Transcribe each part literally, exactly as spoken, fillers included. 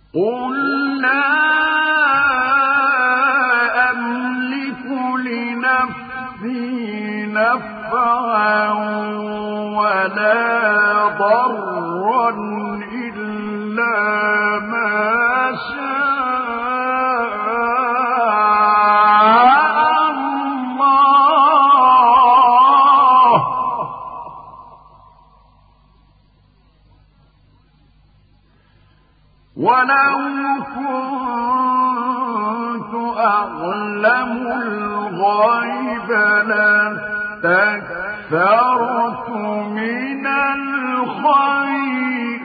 قل لا أملك لنفسي نفعا ولا ضرا إلا ما شاء الله ولو كنت أعلم الغيب لاستكثرت من الخير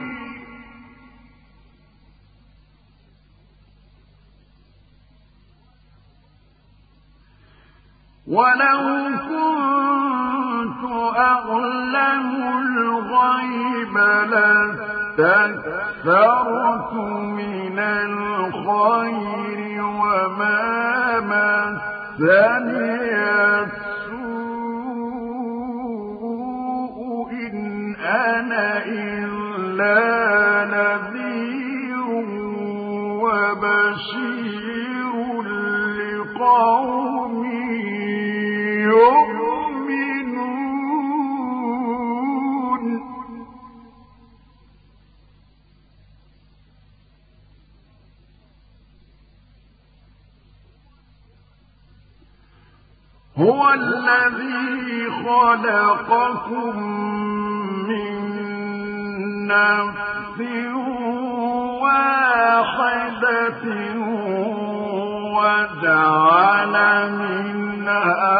ولو كنت أعلم الغيب لاستكثرت من الخير وما مسني السوء إن أنا إلا نذير وبشير لقوم يؤمنون هو الذي خلقكم من نفس واحدة وجعل منها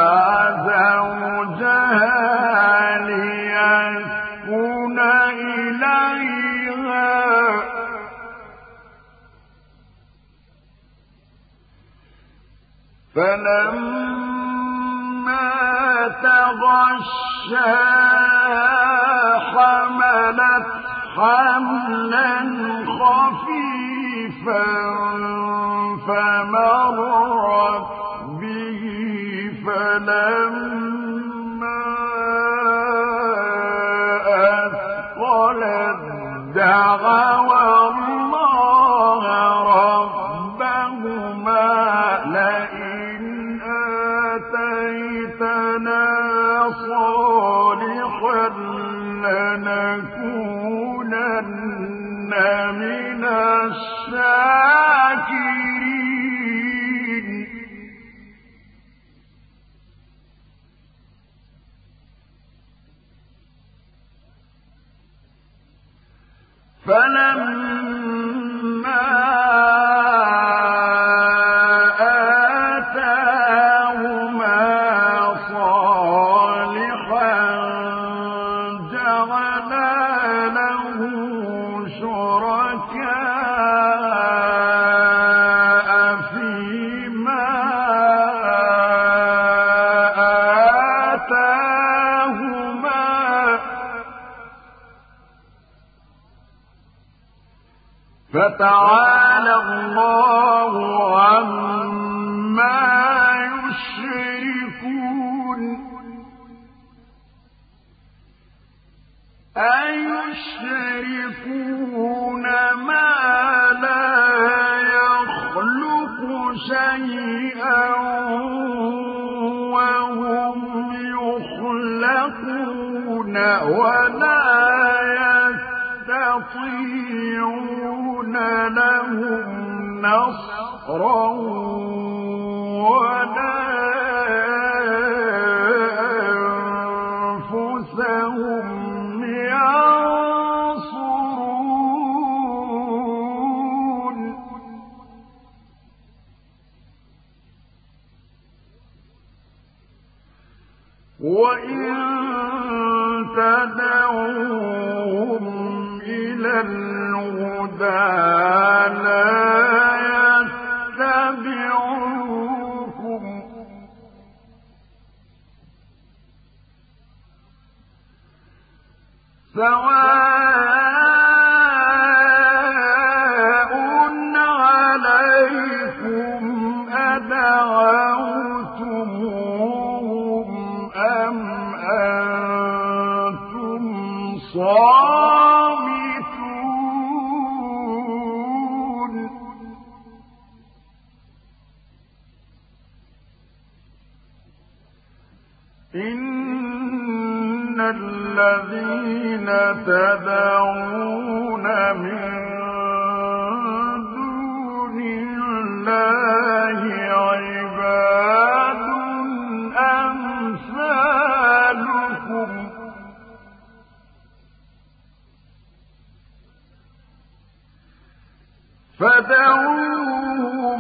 زوجها ليسكن إليها فلما تغشاها حملت حملا خفيفا فمرت به فلما أثقلت دعوا الله ربهما لئن آتيتنا صالحا لنكونن من الشاكرين فلما آتاهما صالحا جعلا له شركاء فيما آتاهما فتعالى الله عما يشركون أيشركون ما لا يخلق شيئا وهم يخلقون ولا يستطيعون لهم نصرا ولا أنفسهم ينصرون وإن تدعوهم إلى الهدى لا يتبعوكم سواء عليكم أدعوتموهم أم أنتم صامتون تدعون من دون الله عباد أمثالكم فدعوهم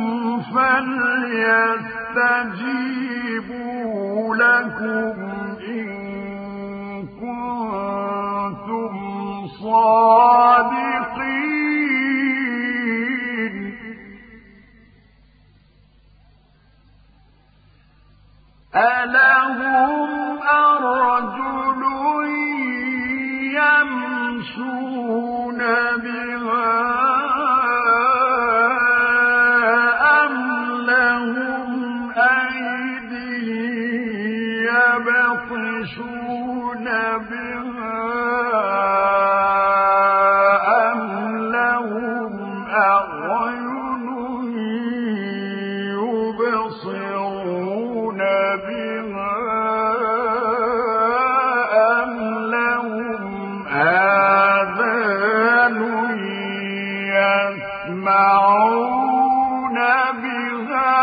فليستجيبوا لكم إن كنتم صادقين ألهم أرجل يمشون بها أم لهم أيدي يبطشون بها أم لهم أعين يبصرون بها أم لهم آذان يسمعون بها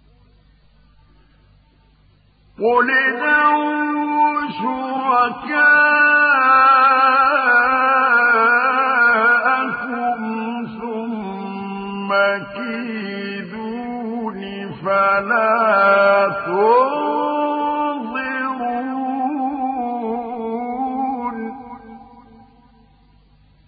قل ادعوا شركاءكم